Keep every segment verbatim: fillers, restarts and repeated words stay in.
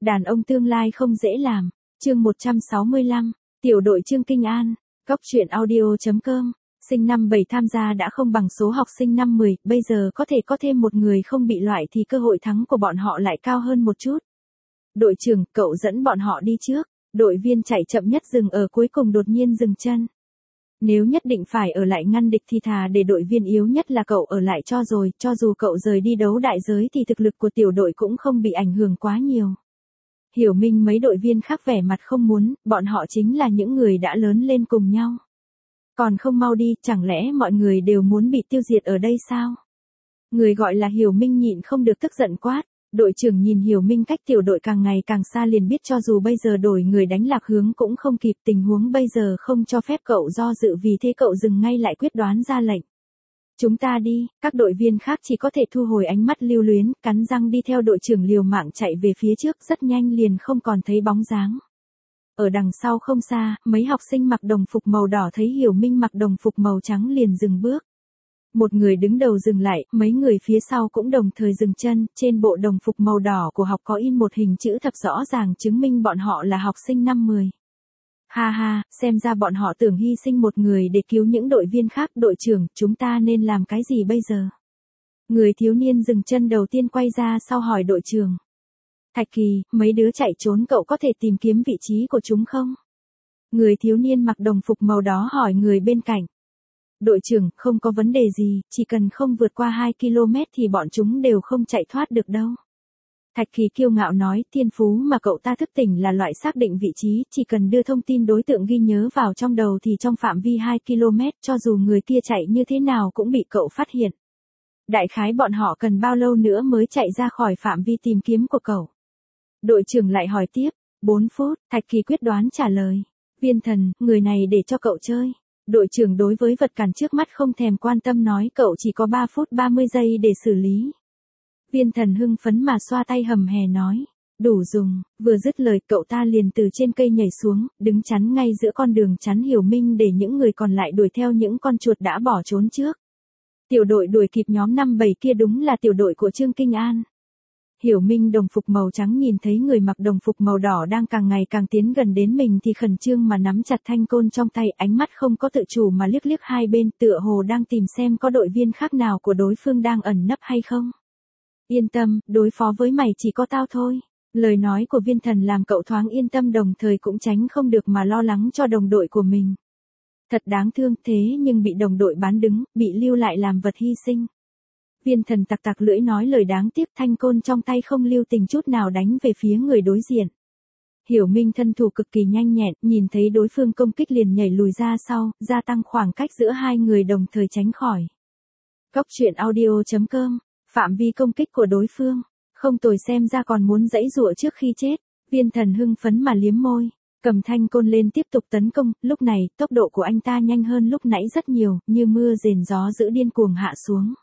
Đàn ông tương lai không dễ làm. Chương một trăm sáu mươi lăm, tiểu đội Trương Kinh An. Góc truyện audio chấm com. Sinh năm bảy tham gia đã không bằng số học sinh năm mười, bây giờ có thể có thêm một người không bị loại thì cơ hội thắng của bọn họ lại cao hơn một chút. Đội trưởng, cậu dẫn bọn họ đi trước. Đội viên chạy chậm nhất dừng ở cuối cùng đột nhiên dừng chân. Nếu nhất định phải ở lại ngăn địch thì thà để đội viên yếu nhất là cậu ở lại cho rồi, cho dù cậu rời đi đấu đại giới thì thực lực của tiểu đội cũng không bị ảnh hưởng quá nhiều. Hiểu Minh mấy đội viên khác vẻ mặt không muốn, bọn họ chính là những người đã lớn lên cùng nhau. Còn không mau đi, chẳng lẽ mọi người đều muốn bị tiêu diệt ở đây sao? Người gọi là Hiểu Minh nhịn không được tức giận quát. Đội trưởng nhìn Hiểu Minh cách tiểu đội càng ngày càng xa liền biết cho dù bây giờ đổi người đánh lạc hướng cũng không kịp, tình huống bây giờ không cho phép cậu do dự, vì thế cậu dừng ngay lại quyết đoán ra lệnh. Chúng ta đi, các đội viên khác chỉ có thể thu hồi ánh mắt lưu luyến, cắn răng đi theo đội trưởng liều mạng chạy về phía trước, rất nhanh liền không còn thấy bóng dáng. Ở đằng sau không xa, mấy học sinh mặc đồng phục màu đỏ thấy Hiểu Minh mặc đồng phục màu trắng liền dừng bước. Một người đứng đầu dừng lại, mấy người phía sau cũng đồng thời dừng chân, trên bộ đồng phục màu đỏ của học có in một hình chữ thập rõ ràng chứng minh bọn họ là học sinh năm mười. Ha ha, xem ra bọn họ tưởng hy sinh một người để cứu những đội viên khác. Đội trưởng, chúng ta nên làm cái gì bây giờ? Người thiếu niên dừng chân đầu tiên quay ra sau hỏi đội trưởng. Thạch Kỳ, mấy đứa chạy trốn cậu có thể tìm kiếm vị trí của chúng không? Người thiếu niên mặc đồng phục màu đỏ hỏi người bên cạnh. Đội trưởng, không có vấn đề gì, chỉ cần không vượt qua hai ki lô mét thì bọn chúng đều không chạy thoát được đâu. Thạch Kỳ kiêu ngạo nói, thiên phú mà cậu ta thức tỉnh là loại xác định vị trí, chỉ cần đưa thông tin đối tượng ghi nhớ vào trong đầu thì trong phạm vi hai ki lô mét, cho dù người kia chạy như thế nào cũng bị cậu phát hiện. Đại khái bọn họ cần bao lâu nữa mới chạy ra khỏi phạm vi tìm kiếm của cậu? Đội trưởng lại hỏi tiếp. bốn phút, Thạch Kỳ quyết đoán trả lời. Viên Thần, người này để cho cậu chơi. Đội trưởng đối với vật cản trước mắt không thèm quan tâm nói, cậu chỉ có ba phút ba mươi giây để xử lý. Viên Thần hưng phấn mà xoa tay hầm hè nói, đủ dùng. Vừa dứt lời cậu ta liền từ trên cây nhảy xuống, đứng chắn ngay giữa con đường chắn Hiểu Minh để những người còn lại đuổi theo những con chuột đã bỏ trốn trước. Tiểu đội đuổi kịp nhóm năm bảy kia đúng là tiểu đội của Trương Kinh An. Hiểu Minh đồng phục màu trắng nhìn thấy người mặc đồng phục màu đỏ đang càng ngày càng tiến gần đến mình thì khẩn trương mà nắm chặt thanh côn trong tay, ánh mắt không có tự chủ mà liếc liếc hai bên, tựa hồ đang tìm xem có đội viên khác nào của đối phương đang ẩn nấp hay không. Yên tâm, đối phó với mày chỉ có tao thôi. Lời nói của Viên Thần làm cậu thoáng yên tâm, đồng thời cũng tránh không được mà lo lắng cho đồng đội của mình. Thật đáng thương, thế nhưng bị đồng đội bán đứng, bị lưu lại làm vật hy sinh. Viên Thần tặc tặc lưỡi nói lời đáng tiếc, thanh côn trong tay không lưu tình chút nào đánh về phía người đối diện. Hiểu Minh thân thủ cực kỳ nhanh nhẹn, nhìn thấy đối phương công kích liền nhảy lùi ra sau, gia tăng khoảng cách giữa hai người đồng thời tránh khỏi. Góc truyện audio chấm com. Phạm vi công kích của đối phương. Không tồi, xem ra còn muốn giãy giụa trước khi chết. Viên Thần hưng phấn mà liếm môi. Cầm thanh côn lên tiếp tục tấn công, lúc này, tốc độ của anh ta nhanh hơn lúc nãy rất nhiều, như mưa rền gió dữ điên cuồng hạ xuống.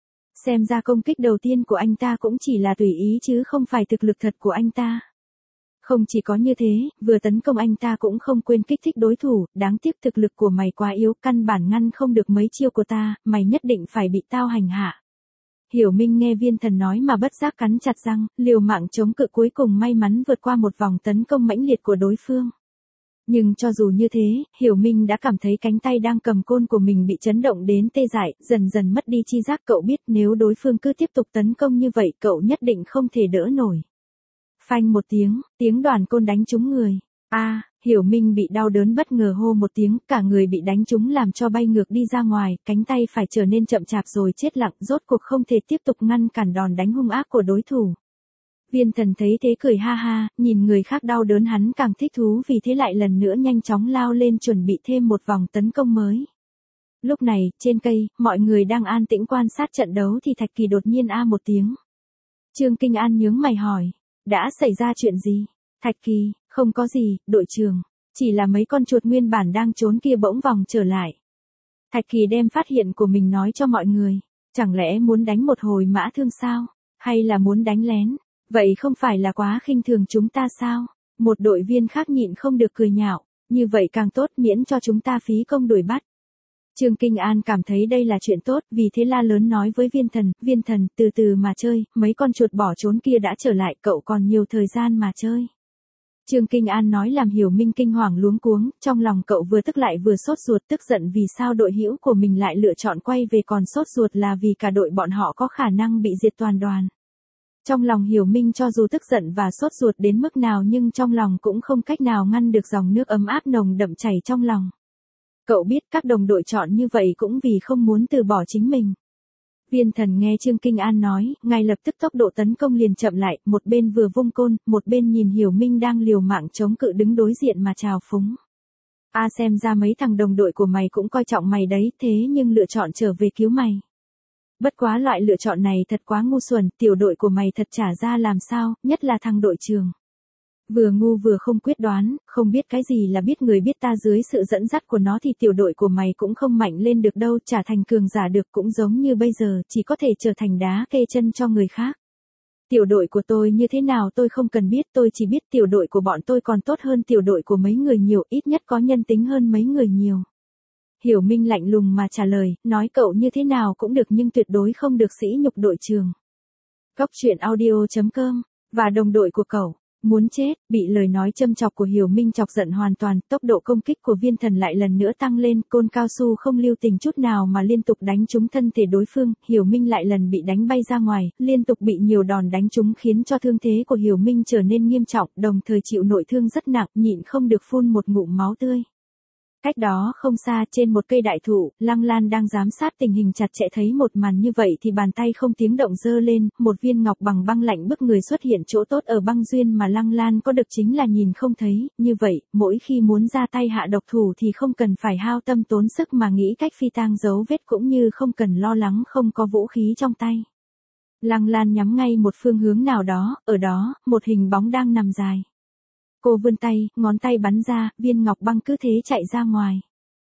Xem ra công kích đầu tiên của anh ta cũng chỉ là tùy ý chứ không phải thực lực thật của anh ta. Không chỉ có như thế, vừa tấn công anh ta cũng không quên kích thích đối thủ, đáng tiếc thực lực của mày quá yếu, căn bản ngăn không được mấy chiêu của ta, mày nhất định phải bị tao hành hạ. Hiểu Minh nghe Viên Thần nói mà bất giác cắn chặt răng, liều mạng chống cự, cuối cùng may mắn vượt qua một vòng tấn công mãnh liệt của đối phương. Nhưng cho dù như thế, Hiểu Minh đã cảm thấy cánh tay đang cầm côn của mình bị chấn động đến tê dại, dần dần mất đi chi giác. Cậu biết nếu đối phương cứ tiếp tục tấn công như vậy cậu nhất định không thể đỡ nổi. Phanh một tiếng, tiếng đoàn côn đánh trúng người. A, à, Hiểu Minh bị đau đớn bất ngờ hô một tiếng, cả người bị đánh trúng làm cho bay ngược đi ra ngoài, cánh tay phải trở nên chậm chạp rồi chết lặng, rốt cuộc không thể tiếp tục ngăn cản đòn đánh hung ác của đối thủ. Viên Thần thấy thế cười ha ha, nhìn người khác đau đớn hắn càng thích thú, vì thế lại lần nữa nhanh chóng lao lên chuẩn bị thêm một vòng tấn công mới. Lúc này, trên cây, mọi người đang an tĩnh quan sát trận đấu thì Thạch Kỳ đột nhiên a một tiếng. Trương Kinh An nhướng mày hỏi, đã xảy ra chuyện gì? Thạch Kỳ, không có gì, đội trưởng, chỉ là mấy con chuột nguyên bản đang trốn kia bỗng vòng trở lại. Thạch Kỳ đem phát hiện của mình nói cho mọi người, chẳng lẽ muốn đánh một hồi mã thương sao? Hay là muốn đánh lén? Vậy không phải là quá khinh thường chúng ta sao? Một đội viên khác nhịn không được cười nhạo, như vậy càng tốt, miễn cho chúng ta phí công đuổi bắt. Trương Kinh An cảm thấy đây là chuyện tốt, vì thế la lớn nói với Viên Thần, Viên Thần, từ từ mà chơi, mấy con chuột bỏ trốn kia đã trở lại, cậu còn nhiều thời gian mà chơi. Trương Kinh An nói làm Hiểu Minh kinh hoàng luống cuống, trong lòng cậu vừa tức lại vừa sốt ruột, tức giận vì sao đội hữu của mình lại lựa chọn quay về, còn sốt ruột là vì cả đội bọn họ có khả năng bị diệt toàn đoàn. Trong lòng Hiểu Minh cho dù tức giận và sốt ruột đến mức nào nhưng trong lòng cũng không cách nào ngăn được dòng nước ấm áp nồng đậm chảy trong lòng. Cậu biết các đồng đội chọn như vậy cũng vì không muốn từ bỏ chính mình. Viên Thần nghe Trương Kinh An nói, ngay lập tức tốc độ tấn công liền chậm lại, một bên vừa vung côn, một bên nhìn Hiểu Minh đang liều mạng chống cự đứng đối diện mà trào phúng. A xem ra mấy thằng đồng đội của mày cũng coi trọng mày đấy, thế nhưng lựa chọn trở về cứu mày. Bất quá loại lựa chọn này thật quá ngu xuẩn, tiểu đội của mày thật trả ra làm sao, nhất là thằng đội trưởng. Vừa ngu vừa không quyết đoán, không biết cái gì là biết người biết ta, dưới sự dẫn dắt của nó thì tiểu đội của mày cũng không mạnh lên được đâu, trả thành cường giả được cũng giống như bây giờ, chỉ có thể trở thành đá kê chân cho người khác. Tiểu đội của tôi như thế nào tôi không cần biết, tôi chỉ biết tiểu đội của bọn tôi còn tốt hơn tiểu đội của mấy người nhiều, ít nhất có nhân tính hơn mấy người nhiều. Hiểu Minh lạnh lùng mà trả lời, nói cậu như thế nào cũng được nhưng tuyệt đối không được sỉ nhục đội trưởng. Góc truyện audio chấm com, và đồng đội của cậu. Muốn chết, bị lời nói châm chọc của Hiểu Minh chọc giận hoàn toàn, tốc độ công kích của Viên Thần lại lần nữa tăng lên, côn cao su không lưu tình chút nào mà liên tục đánh trúng thân thể đối phương, Hiểu Minh lại lần bị đánh bay ra ngoài, liên tục bị nhiều đòn đánh trúng khiến cho thương thế của Hiểu Minh trở nên nghiêm trọng, đồng thời chịu nội thương rất nặng, nhịn không được phun một ngụm máu tươi. Cách đó không xa trên một cây đại thụ, Lăng Lan đang giám sát tình hình chặt chẽ, thấy một màn như vậy thì bàn tay không tiếng động giơ lên, một viên ngọc bằng băng lạnh bức người xuất hiện, chỗ tốt ở băng duyên mà Lăng Lan có được chính là nhìn không thấy, như vậy, mỗi khi muốn ra tay hạ độc thủ thì không cần phải hao tâm tốn sức mà nghĩ cách phi tang dấu vết, cũng như không cần lo lắng không có vũ khí trong tay. Lăng Lan nhắm ngay một phương hướng nào đó, ở đó, một hình bóng đang nằm dài. Cô vươn tay, ngón tay bắn ra, viên ngọc băng cứ thế chạy ra ngoài.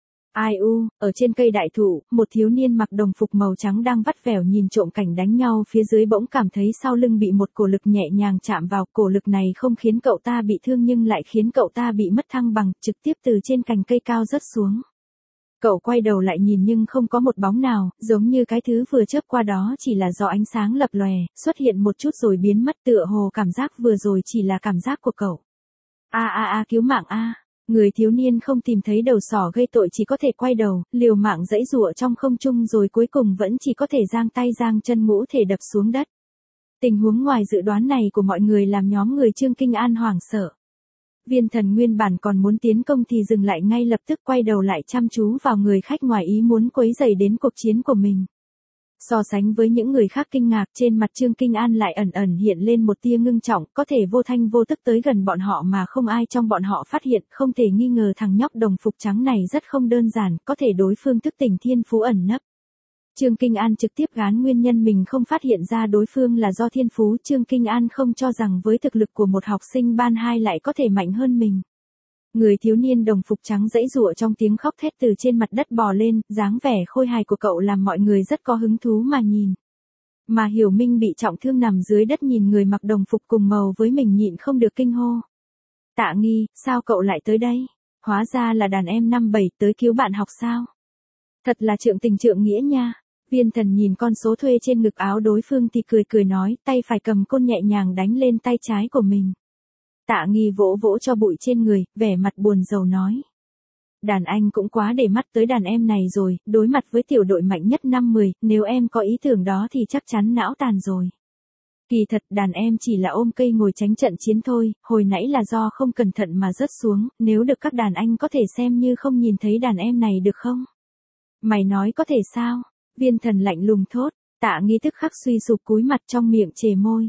Ai u, ở trên cây đại thụ, một thiếu niên mặc đồng phục màu trắng đang vắt vẻo nhìn trộm cảnh đánh nhau phía dưới, bỗng cảm thấy sau lưng bị một cổ lực nhẹ nhàng chạm vào, cổ lực này không khiến cậu ta bị thương nhưng lại khiến cậu ta bị mất thăng bằng, trực tiếp từ trên cành cây cao rớt xuống. Cậu quay đầu lại nhìn nhưng không có một bóng nào, giống như cái thứ vừa chớp qua đó chỉ là do ánh sáng lập lòe, xuất hiện một chút rồi biến mất, tựa hồ cảm giác vừa rồi chỉ là cảm giác của cậu. A a a cứu mạng a. Người thiếu niên không tìm thấy đầu sỏ gây tội chỉ có thể quay đầu, liều mạng giãy giụa trong không trung rồi cuối cùng vẫn chỉ có thể giang tay giang chân ngũ thể đập xuống đất. Tình huống ngoài dự đoán này của mọi người làm nhóm người Trương Kinh An hoảng sợ. Viên Thần nguyên bản còn muốn tiến công thì dừng lại ngay lập tức, quay đầu lại chăm chú vào người khách ngoài ý muốn quấy rầy đến cuộc chiến của mình. So sánh với những người khác kinh ngạc, trên mặt Trương Kinh An lại ẩn ẩn hiện lên một tia ngưng trọng, có thể vô thanh vô tức tới gần bọn họ mà không ai trong bọn họ phát hiện, không thể nghi ngờ thằng nhóc đồng phục trắng này rất không đơn giản, có thể đối phương thức tỉnh thiên phú ẩn nấp. Trương Kinh An trực tiếp gán nguyên nhân mình không phát hiện ra đối phương là do thiên phú, Trương Kinh An không cho rằng với thực lực của một học sinh ban hai lại có thể mạnh hơn mình. Người thiếu niên đồng phục trắng giãy giụa trong tiếng khóc thét từ trên mặt đất bò lên, dáng vẻ khôi hài của cậu làm mọi người rất có hứng thú mà nhìn. Mà Hiểu Minh bị trọng thương nằm dưới đất nhìn người mặc đồng phục cùng màu với mình nhịn không được kinh hô. Tạ Nghi, sao cậu lại tới đây? Hóa ra là đàn em năm bảy tới cứu bạn học sao? Thật là trượng tình trượng nghĩa nha. Viên Thần nhìn con số thuê trên ngực áo đối phương thì cười cười nói, tay phải cầm côn nhẹ nhàng đánh lên tay trái của mình. Tạ Nghi vỗ vỗ cho bụi trên người, vẻ mặt buồn rầu nói. Đàn anh cũng quá để mắt tới đàn em này rồi, đối mặt với tiểu đội mạnh nhất năm mười, nếu em có ý tưởng đó thì chắc chắn não tàn rồi. Kỳ thật đàn em chỉ là ôm cây ngồi tránh trận chiến thôi, hồi nãy là do không cẩn thận mà rớt xuống, nếu được các đàn anh có thể xem như không nhìn thấy đàn em này được không? Mày nói có thể sao? Viên Thần lạnh lùng thốt, Tạ Nghi tức khắc suy sụp cúi mặt trong miệng chề môi.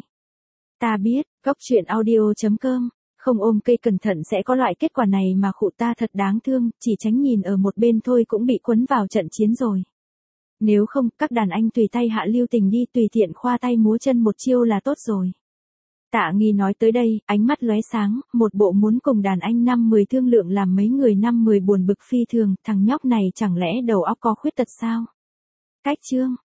Ta biết, góc truyện audio chấm com, không ôm cây cẩn thận sẽ có loại kết quả này mà khụ ta thật đáng thương, chỉ tránh nhìn ở một bên thôi cũng bị quấn vào trận chiến rồi. Nếu không, các đàn anh tùy tay hạ lưu tình đi, tùy tiện khoa tay múa chân một chiêu là tốt rồi. Tạ Nghi nói tới đây, ánh mắt lóe sáng, một bộ muốn cùng đàn anh năm mười thương lượng làm mấy người năm mười buồn bực phi thường, thằng nhóc này chẳng lẽ đầu óc có khuyết tật sao? Cách chương